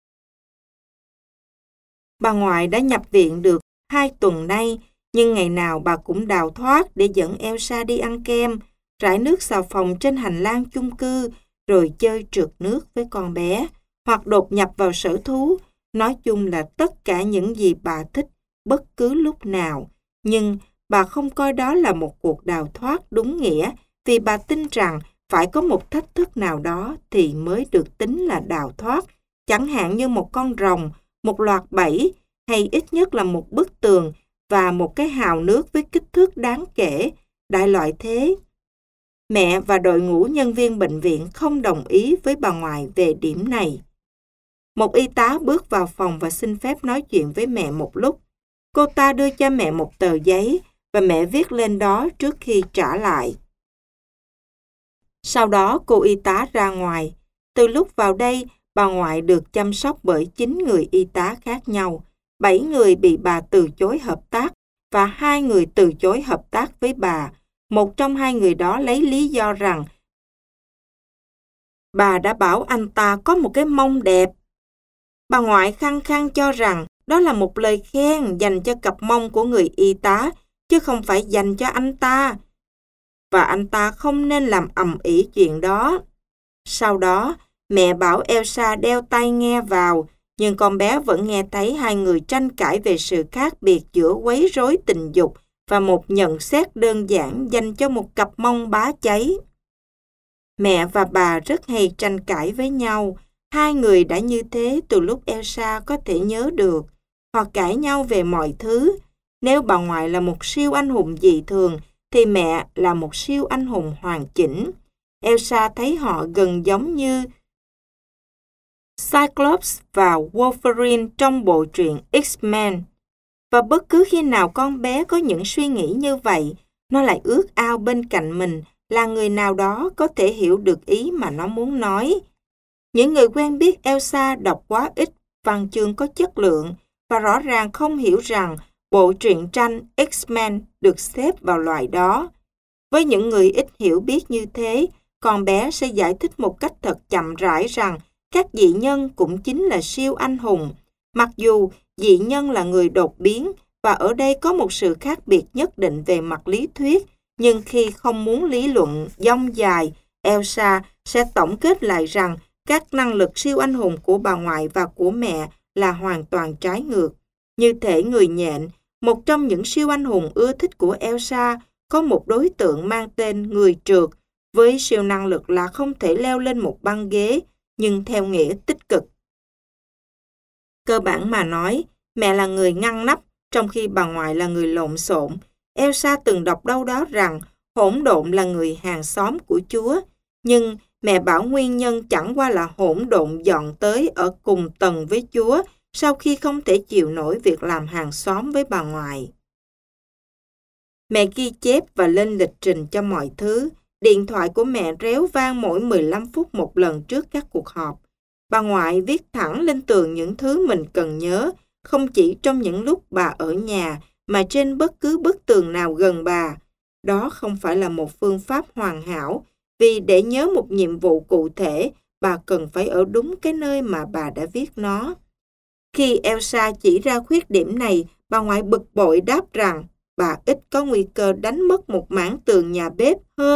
Bà ngoại đã nhập viện được hai tuần nay, nhưng ngày nào bà cũng đào thoát để dẫn Elsa đi ăn kem, rải nước xà phòng trên hành lang chung cư, rồi chơi trượt nước với con bé, hoặc đột nhập vào sở thú. Nói chung là tất cả những gì bà thích bất cứ lúc nào. Nhưng bà không coi đó là một cuộc đào thoát đúng nghĩa, vì bà tin rằng phải có một thách thức nào đó thì mới được tính là đào thoát, chẳng hạn như một con rồng, một loạt bẫy, hay ít nhất là một bức tường và một cái hào nước với kích thước đáng kể, đại loại thế. Mẹ và đội ngũ nhân viên bệnh viện không đồng ý với bà ngoại về điểm này. Một y tá bước vào phòng và xin phép nói chuyện với mẹ một lúc. Cô ta đưa cho mẹ một tờ giấy và mẹ viết lên đó trước khi trả lại. Sau đó cô y tá ra ngoài. Từ lúc vào đây, bà ngoại được chăm sóc bởi chín người y tá khác nhau. Bảy người bị bà từ chối hợp tác và hai người từ chối hợp tác với bà. Một trong hai người đó lấy lý do rằng bà đã bảo anh ta có một cái mông đẹp. Bà ngoại khăng khăng cho rằng đó là một lời khen dành cho cặp mông của người y tá, chứ không phải dành cho anh ta. Và anh ta không nên làm ầm ĩ chuyện đó. Sau đó, mẹ bảo Elsa đeo tai nghe vào, nhưng con bé vẫn nghe thấy hai người tranh cãi về sự khác biệt giữa quấy rối tình dục và một nhận xét đơn giản dành cho một cặp mông bá cháy. Mẹ và bà rất hay tranh cãi với nhau. Hai người đã như thế từ lúc Elsa có thể nhớ được. Họ cãi nhau về mọi thứ. Nếu bà ngoại là một siêu anh hùng dị thường, thì mẹ là một siêu anh hùng hoàn chỉnh. Elsa thấy họ gần giống như Cyclops và Wolverine trong bộ truyện X-Men. Và bất cứ khi nào con bé có những suy nghĩ như vậy, nó lại ước ao bên cạnh mình là người nào đó có thể hiểu được ý mà nó muốn nói. Những người quen biết Elsa đọc quá ít văn chương có chất lượng và rõ ràng không hiểu rằng bộ truyện tranh X-Men được xếp vào loại đó. Với những người ít hiểu biết như thế, con bé sẽ giải thích một cách thật chậm rãi rằng các dị nhân cũng chính là siêu anh hùng. Mặc dù dị nhân là người đột biến và ở đây có một sự khác biệt nhất định về mặt lý thuyết, nhưng khi không muốn lý luận dông dài, Elsa sẽ tổng kết lại rằng các năng lực siêu anh hùng của bà ngoại và của mẹ là hoàn toàn trái ngược. Như thể người nhện, một trong những siêu anh hùng ưa thích của Elsa, có một đối tượng mang tên người trượt, với siêu năng lực là không thể leo lên một băng ghế, nhưng theo nghĩa tích cực. Cơ bản mà nói, mẹ là người ngăn nắp, trong khi bà ngoại là người lộn xộn. Elsa từng đọc đâu đó rằng hỗn độn là người hàng xóm của Chúa, nhưng mẹ bảo nguyên nhân chẳng qua là hỗn độn dọn tới ở cùng tầng với Chúa sau khi không thể chịu nổi việc làm hàng xóm với bà ngoại. Mẹ ghi chép và lên lịch trình cho mọi thứ. Điện thoại của mẹ réo vang mỗi mười lăm phút một lần trước các cuộc họp. Bà ngoại viết thẳng lên tường những thứ mình cần nhớ, không chỉ trong những lúc bà ở nhà, mà trên bất cứ bức tường nào gần bà. Đó không phải là một phương pháp hoàn hảo, vì để nhớ một nhiệm vụ cụ thể, bà cần phải ở đúng cái nơi mà bà đã viết nó. Khi Elsa chỉ ra khuyết điểm này, bà ngoại bực bội đáp rằng bà ít có nguy cơ đánh mất một mảng tường nhà bếp hơn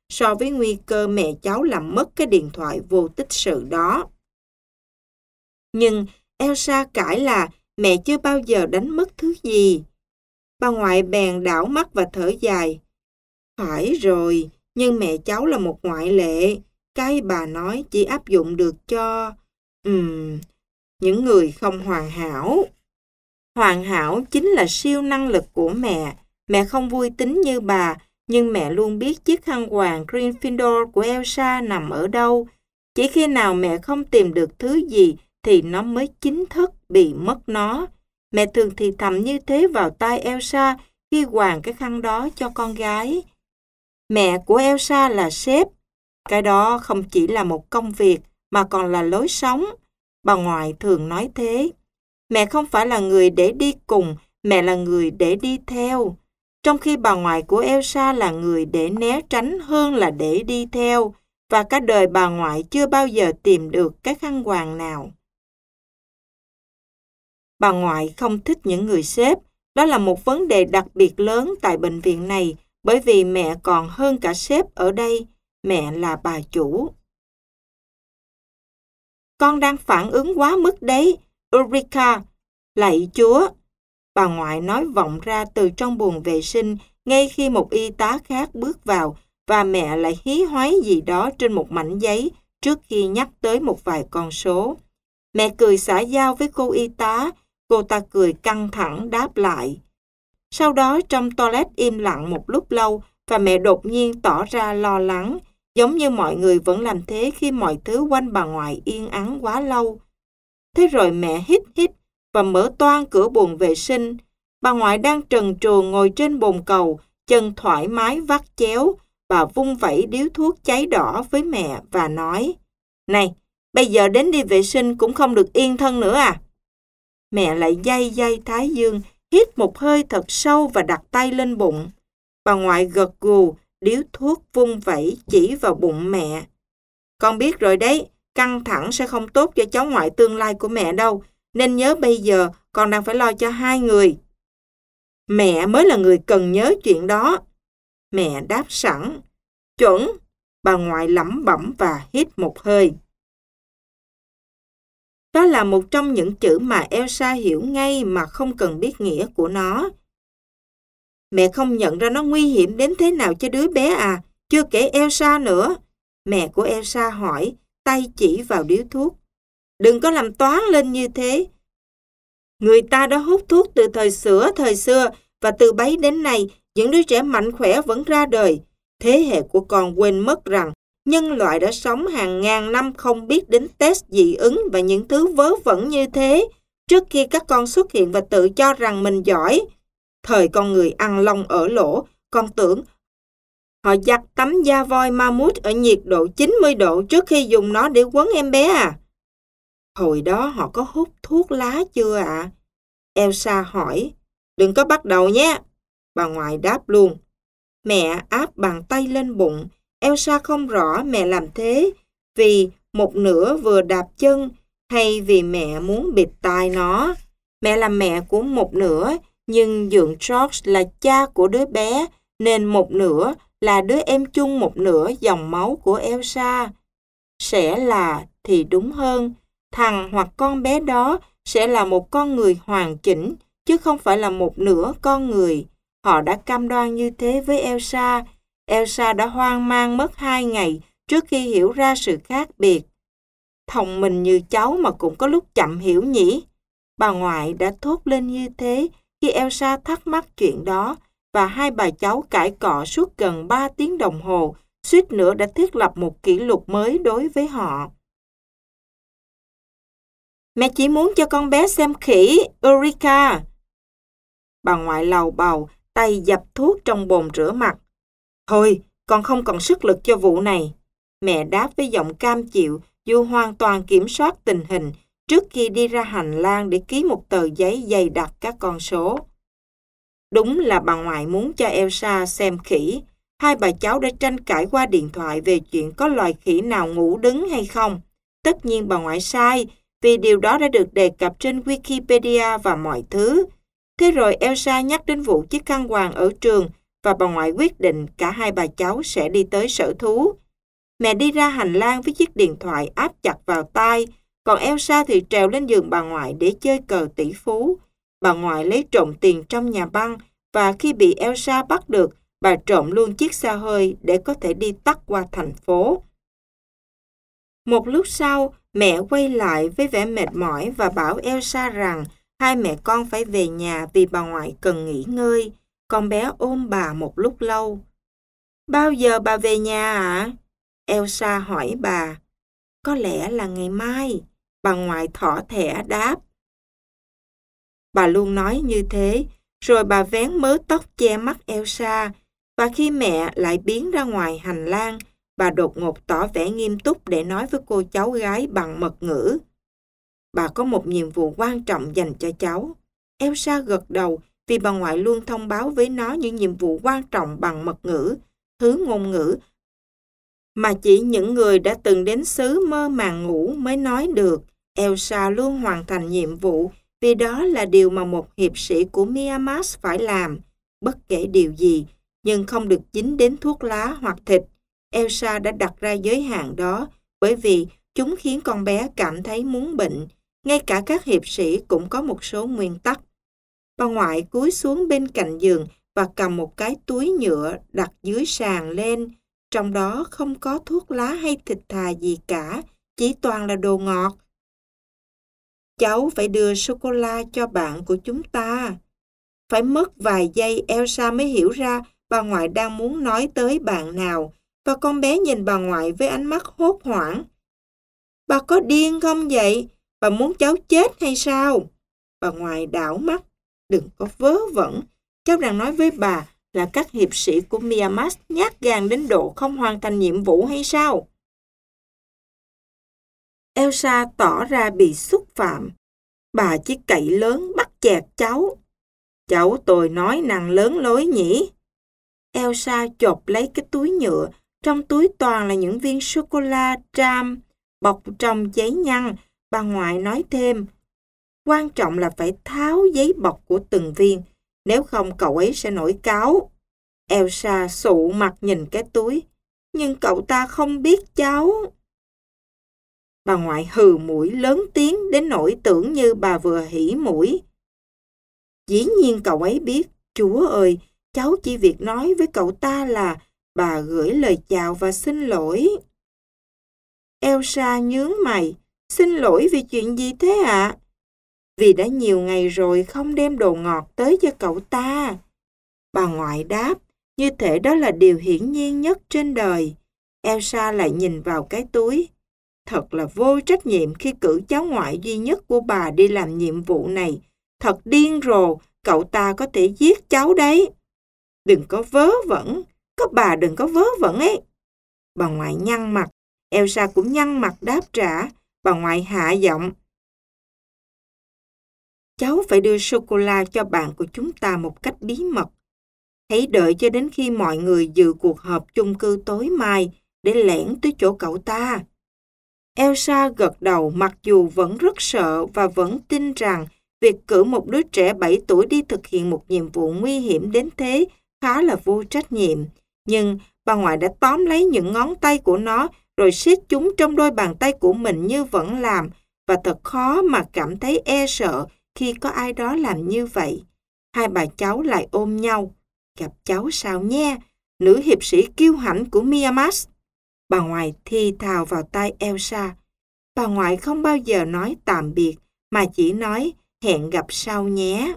so với nguy cơ mẹ cháu làm mất cái điện thoại vô tích sự đó. Nhưng Elsa cãi là mẹ chưa bao giờ đánh mất thứ gì. Bà ngoại bèn đảo mắt và thở dài. Phải rồi, nhưng mẹ cháu là một ngoại lệ. Cái bà nói chỉ áp dụng được cho um, những người không hoàn hảo. Hoàn hảo chính là siêu năng lực của mẹ. Mẹ không vui tính như bà, nhưng mẹ luôn biết chiếc khăn quàng Gryffindor của Elsa nằm ở đâu. Chỉ khi nào mẹ không tìm được thứ gì thì nó mới chính thức bị mất nó. Mẹ thường thì thầm như thế vào tai Elsa khi quàng cái khăn đó cho con gái. Mẹ của Elsa là sếp. Cái đó không chỉ là một công việc mà còn là lối sống. Bà ngoại thường nói thế. Mẹ không phải là người để đi cùng, mẹ là người để đi theo. Trong khi bà ngoại của Elsa là người để né tránh hơn là để đi theo, và cả đời bà ngoại chưa bao giờ tìm được cái khăn quàng nào. Bà ngoại không thích những người sếp. Đó là một vấn đề đặc biệt lớn tại bệnh viện này, bởi vì mẹ còn hơn cả sếp ở đây. Mẹ là bà chủ. Con đang phản ứng quá mức đấy, Ulrika. Lạy Chúa! Bà ngoại nói vọng ra từ trong buồng vệ sinh ngay khi một y tá khác bước vào và mẹ lại hí hoáy gì đó trên một mảnh giấy trước khi nhắc tới một vài con số. Mẹ cười xã giao với cô y tá, cô ta cười căng thẳng đáp lại. Sau đó trong toilet im lặng một lúc lâu và mẹ đột nhiên tỏ ra lo lắng, giống như mọi người vẫn làm thế khi mọi thứ quanh bà ngoại yên ắng quá lâu. Thế rồi mẹ hít hít và mở toang cửa buồng vệ sinh. Bà ngoại đang trần truồng ngồi trên bồn cầu, chân thoải mái vắt chéo. Bà vung vẩy điếu thuốc cháy đỏ với mẹ và nói, này, bây giờ đến đi vệ sinh cũng không được yên thân nữa à? Mẹ lại day day thái dương, hít một hơi thật sâu và đặt tay lên bụng. Bà ngoại gật gù, điếu thuốc vung vẩy chỉ vào bụng mẹ. Con biết rồi đấy, căng thẳng sẽ không tốt cho cháu ngoại tương lai của mẹ đâu, nên nhớ bây giờ con đang phải lo cho hai người. Mẹ mới là người cần nhớ chuyện đó. Mẹ đáp sẵn. Chuẩn, bà ngoại lẩm bẩm và hít một hơi. Đó là một trong những chữ mà Elsa hiểu ngay mà không cần biết nghĩa của nó. Mẹ không nhận ra nó nguy hiểm đến thế nào cho đứa bé à, chưa kể Elsa nữa. Mẹ của Elsa hỏi, tay chỉ vào điếu thuốc. Đừng có làm toán lên như thế. Người ta đã hút thuốc từ thời xưa thời xưa và từ bấy đến nay, những đứa trẻ mạnh khỏe vẫn ra đời. Thế hệ của con quên mất rằng nhân loại đã sống hàng ngàn năm không biết đến test dị ứng và những thứ vớ vẩn như thế trước khi các con xuất hiện và tự cho rằng mình giỏi. Thời con người ăn lông ở lỗ, con tưởng họ giặt tấm da voi ma mút ở nhiệt độ chín mươi độ trước khi dùng nó để quấn em bé à? Hồi đó họ có hút thuốc lá chưa ạ? À? Elsa hỏi. Đừng có bắt đầu nhé. Bà ngoại đáp luôn. Mẹ áp bàn tay lên bụng. Elsa không rõ mẹ làm thế vì một nửa vừa đạp chân hay vì mẹ muốn bịt tai nó. Mẹ là mẹ của một nửa, nhưng dượng George là cha của đứa bé, nên một nửa là đứa em chung một nửa dòng máu của Elsa. Sẽ là thì đúng hơn, thằng hoặc con bé đó sẽ là một con người hoàn chỉnh, chứ không phải là một nửa con người. Họ đã cam đoan như thế với Elsa. Elsa đã hoang mang mất hai ngày trước khi hiểu ra sự khác biệt. Thông minh như cháu mà cũng có lúc chậm hiểu nhỉ? Bà ngoại đã thốt lên như thế khi Elsa thắc mắc chuyện đó, và hai bà cháu cãi cọ suốt gần ba tiếng đồng hồ, suýt nữa đã thiết lập một kỷ lục mới đối với họ. Mẹ chỉ muốn cho con bé xem khỉ, Ulrika. Bà ngoại lầu bầu, tay dập thuốc trong bồn rửa mặt. Thôi, con không còn sức lực cho vụ này. Mẹ đáp với giọng cam chịu, dù hoàn toàn kiểm soát tình hình, trước khi đi ra hành lang để ký một tờ giấy dày đặc các con số. Đúng là bà ngoại muốn cho Elsa xem khỉ. Hai bà cháu đã tranh cãi qua điện thoại về chuyện có loài khỉ nào ngủ đứng hay không. Tất nhiên bà ngoại sai, vì điều đó đã được đề cập trên Wikipedia và mọi thứ. Thế rồi Elsa nhắc đến vụ chiếc khăn quàng ở trường, và bà ngoại quyết định cả hai bà cháu sẽ đi tới sở thú. Mẹ đi ra hành lang với chiếc điện thoại áp chặt vào tai, còn Elsa thì trèo lên giường bà ngoại để chơi cờ tỷ phú. Bà ngoại lấy trộm tiền trong nhà băng, và khi bị Elsa bắt được, bà trộm luôn chiếc xe hơi để có thể đi tắt qua thành phố. Một lúc sau, mẹ quay lại với vẻ mệt mỏi và bảo Elsa rằng hai mẹ con phải về nhà vì bà ngoại cần nghỉ ngơi. Con bé ôm bà một lúc lâu. Bao giờ bà về nhà ạ? À? Elsa hỏi bà. Có lẽ là ngày mai, bà ngoại thỏ thẻ đáp. Bà luôn nói như thế, rồi bà vén mớ tóc che mắt Elsa, và khi mẹ lại biến ra ngoài hành lang, bà đột ngột tỏ vẻ nghiêm túc để nói với cô cháu gái bằng mật ngữ. Bà có một nhiệm vụ quan trọng dành cho cháu. Elsa gật đầu vì bà ngoại luôn thông báo với nó những nhiệm vụ quan trọng bằng mật ngữ, thứ ngôn ngữ mà chỉ những người đã từng đến xứ mơ màng ngủ mới nói được. Elsa luôn hoàn thành nhiệm vụ vì đó là điều mà một hiệp sĩ của Miamas phải làm, bất kể điều gì, nhưng không được dính đến thuốc lá hoặc thịt. Elsa đã đặt ra giới hạn đó bởi vì chúng khiến con bé cảm thấy muốn bệnh. Ngay cả các hiệp sĩ cũng có một số nguyên tắc. Bà ngoại cúi xuống bên cạnh giường và cầm một cái túi nhựa đặt dưới sàn lên. Trong đó không có thuốc lá hay thịt thà gì cả, chỉ toàn là đồ ngọt. Cháu phải đưa sô-cô-la cho bạn của chúng ta. Phải mất vài giây Elsa mới hiểu ra bà ngoại đang muốn nói tới bạn nào, và con bé nhìn bà ngoại với ánh mắt hốt hoảng. Bà có điên không vậy? Bà muốn cháu chết hay sao? Bà ngoại đảo mắt. Đừng có vớ vẩn. Cháu đang nói với bà là các hiệp sĩ của Miamas nhát gan đến độ không hoàn thành nhiệm vụ hay sao? Elsa tỏ ra bị xúc phạm. Bà chỉ cậy lớn bắt chẹt cháu. Cháu tôi nói năng lớn lối nhỉ? Elsa chộp lấy cái túi nhựa. Trong túi toàn là những viên sô-cô-la tram bọc trong giấy nhăn. Bà ngoại nói thêm, quan trọng là phải tháo giấy bọc của từng viên, nếu không cậu ấy sẽ nổi cáu. Elsa sụ mặt nhìn cái túi, nhưng cậu ta không biết cháu. Bà ngoại hừ mũi lớn tiếng đến nỗi tưởng như bà vừa hỉ mũi. Dĩ nhiên cậu ấy biết, Chúa ơi, cháu chỉ việc nói với cậu ta là bà gửi lời chào và xin lỗi. Elsa nhướng mày, xin lỗi vì chuyện gì thế ạ? À? Vì đã nhiều ngày rồi không đem đồ ngọt tới cho cậu ta. Bà ngoại đáp, như thể đó là điều hiển nhiên nhất trên đời. Elsa lại nhìn vào cái túi. Thật là vô trách nhiệm khi cử cháu ngoại duy nhất của bà đi làm nhiệm vụ này. Thật điên rồ, cậu ta có thể giết cháu đấy. Đừng có vớ vẩn, có bà đừng có vớ vẩn ấy. Bà ngoại nhăn mặt, Elsa cũng nhăn mặt đáp trả. Bà ngoại hạ giọng. Cháu phải đưa sô-cô-la cho bạn của chúng ta một cách bí mật. Hãy đợi cho đến khi mọi người dự cuộc họp chung cư tối mai để lẻn tới chỗ cậu ta. Elsa gật đầu mặc dù vẫn rất sợ và vẫn tin rằng việc cử một đứa trẻ bảy tuổi đi thực hiện một nhiệm vụ nguy hiểm đến thế khá là vô trách nhiệm. Nhưng bà ngoại đã tóm lấy những ngón tay của nó rồi siết chúng trong đôi bàn tay của mình như vẫn làm, và thật khó mà cảm thấy e sợ khi có ai đó làm như vậy. Hai bà cháu lại ôm nhau. Gặp cháu sao nha, nữ hiệp sĩ kiêu hãnh của Miamas. Bà ngoại thì thào vào tai Elsa. Bà ngoại không bao giờ nói tạm biệt, mà chỉ nói hẹn gặp sau nhé.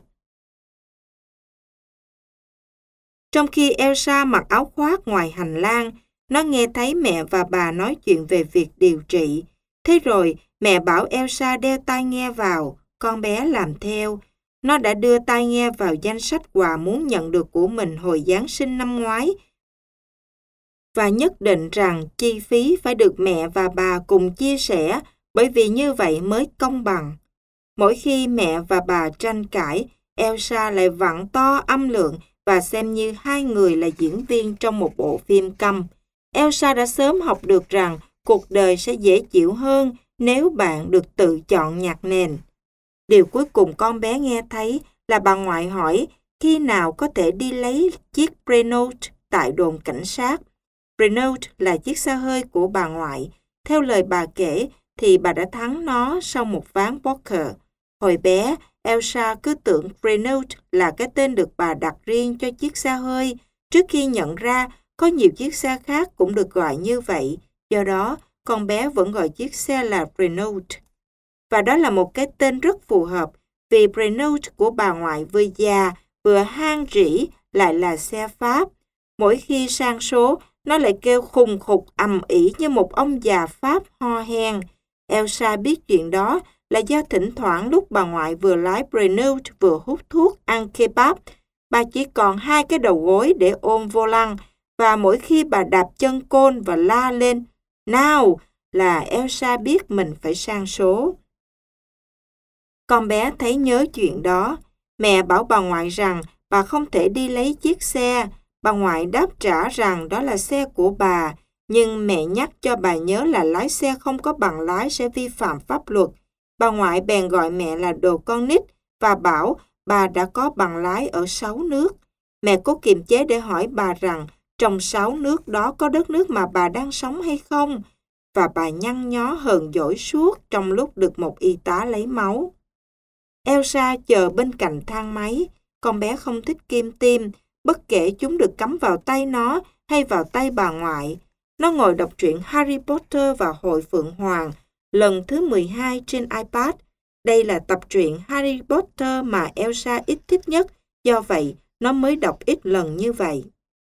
Trong khi Elsa mặc áo khoác ngoài hành lang, nó nghe thấy mẹ và bà nói chuyện về việc điều trị. Thế rồi mẹ bảo Elsa đeo tai nghe vào, con bé làm theo. Nó đã đưa tai nghe vào danh sách quà muốn nhận được của mình hồi Giáng sinh năm ngoái, và nhất định rằng chi phí phải được mẹ và bà cùng chia sẻ, bởi vì như vậy mới công bằng. Mỗi khi mẹ và bà tranh cãi, Elsa lại vặn to âm lượng và xem như hai người là diễn viên trong một bộ phim câm. Elsa đã sớm học được rằng cuộc đời sẽ dễ chịu hơn nếu bạn được tự chọn nhạc nền. Điều cuối cùng con bé nghe thấy là bà ngoại hỏi khi nào có thể đi lấy chiếc Renault tại đồn cảnh sát. Renault là chiếc xe hơi của bà ngoại. Theo lời bà kể thì bà đã thắng nó sau một ván poker. Hồi bé, Elsa cứ tưởng Renault là cái tên được bà đặt riêng cho chiếc xe hơi, trước khi nhận ra có nhiều chiếc xe khác cũng được gọi như vậy. Do đó, con bé vẫn gọi chiếc xe là Renault. Và đó là một cái tên rất phù hợp, vì Renault của bà ngoại vừa già, vừa hang rỉ, lại là xe Pháp. Mỗi khi sang số, nó lại kêu khùng khục ầm ĩ như một ông già Pháp ho hen. Elsa biết chuyện đó là do thỉnh thoảng lúc bà ngoại vừa lái Renault vừa hút thuốc ăn kebab, bà chỉ còn hai cái đầu gối để ôm vô lăng, và mỗi khi bà đạp chân côn và la lên "Nào!" là Elsa biết mình phải sang số. Con bé thấy nhớ chuyện đó. Mẹ bảo bà ngoại rằng bà không thể đi lấy chiếc xe. Bà ngoại đáp trả rằng đó là xe của bà, nhưng mẹ nhắc cho bà nhớ là lái xe không có bằng lái sẽ vi phạm pháp luật. Bà ngoại bèn gọi mẹ là đồ con nít và bảo bà đã có bằng lái ở sáu nước. Mẹ cố kiềm chế để hỏi bà rằng trong sáu nước đó có đất nước mà bà đang sống hay không, và bà nhăn nhó hờn dỗi suốt trong lúc được một y tá lấy máu. Elsa chờ bên cạnh thang máy. Con bé không thích kim tiêm, bất kể chúng được cắm vào tay nó hay vào tay bà ngoại. Nó ngồi đọc truyện Harry Potter và Hội Phượng Hoàng lần thứ mười hai trên iPad. Đây là tập truyện Harry Potter mà Elsa ít thích nhất, do vậy nó mới đọc ít lần như vậy.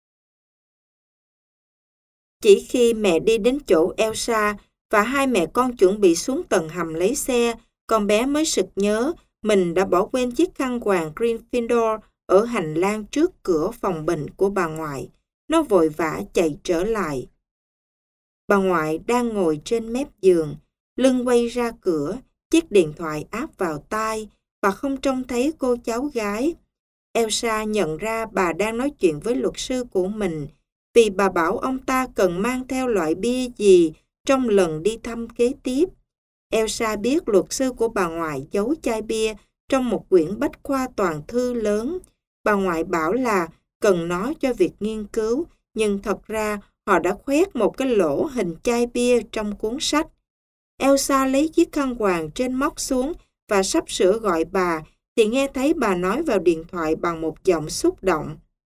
Chỉ khi mẹ đi đến chỗ Elsa và hai mẹ con chuẩn bị xuống tầng hầm lấy xe, con bé mới sực nhớ mình đã bỏ quên chiếc khăn quàng Gryffindor ở hành lang trước cửa phòng bệnh của bà ngoại. Nó vội vã chạy trở lại. Bà ngoại đang ngồi trên mép giường, lưng quay ra cửa, chiếc điện thoại áp vào tai, và không trông thấy cô cháu gái. Elsa nhận ra bà đang nói chuyện với luật sư của mình, vì bà bảo ông ta cần mang theo loại bia gì trong lần đi thăm kế tiếp. Elsa biết luật sư của bà ngoại giấu chai bia trong một quyển bách khoa toàn thư lớn. Bà ngoại bảo là cần nó cho việc nghiên cứu, nhưng thật ra họ đã khoét một cái lỗ hình chai bia trong cuốn sách. Elsa lấy chiếc khăn quàng trên móc xuống và sắp sửa gọi bà, thì nghe thấy bà nói vào điện thoại bằng một giọng xúc động.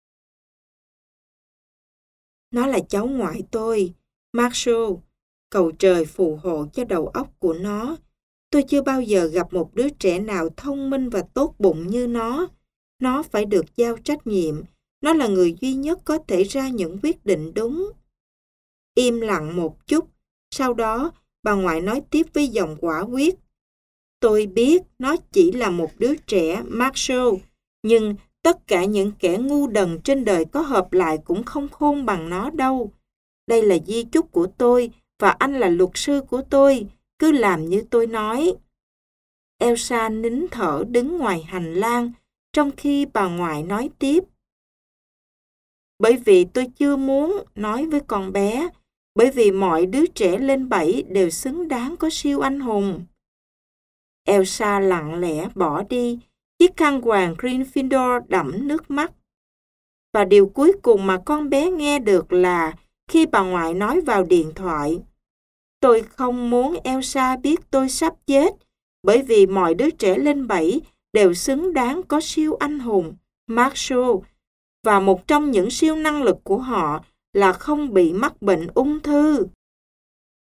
Nó là cháu ngoại tôi, Marshall. Cầu trời phù hộ cho đầu óc của nó. Tôi chưa bao giờ gặp một đứa trẻ nào thông minh và tốt bụng như nó. Nó phải được giao trách nhiệm. Nó là người duy nhất có thể ra những quyết định đúng. Im lặng một chút. Sau đó, bà ngoại nói tiếp với giọng quả quyết. Tôi biết nó chỉ là một đứa trẻ, Marshall, nhưng tất cả những kẻ ngu đần trên đời có hợp lại cũng không khôn bằng nó đâu. Đây là di chúc của tôi, và anh là luật sư của tôi. Cứ làm như tôi nói. Elsa nín thở đứng ngoài hành lang, trong khi bà ngoại nói tiếp. Bởi vì tôi chưa muốn nói với con bé, bởi vì mọi đứa trẻ lên bảy đều xứng đáng có siêu anh hùng. Elsa lặng lẽ bỏ đi, chiếc khăn quàng Gryffindor đẫm nước mắt. Và điều cuối cùng mà con bé nghe được là khi bà ngoại nói vào điện thoại. Tôi không muốn Elsa biết tôi sắp chết, bởi vì mọi đứa trẻ lên bảy đều xứng đáng có siêu anh hùng, Marshall, và một trong những siêu năng lực của họ là không bị mắc bệnh ung thư.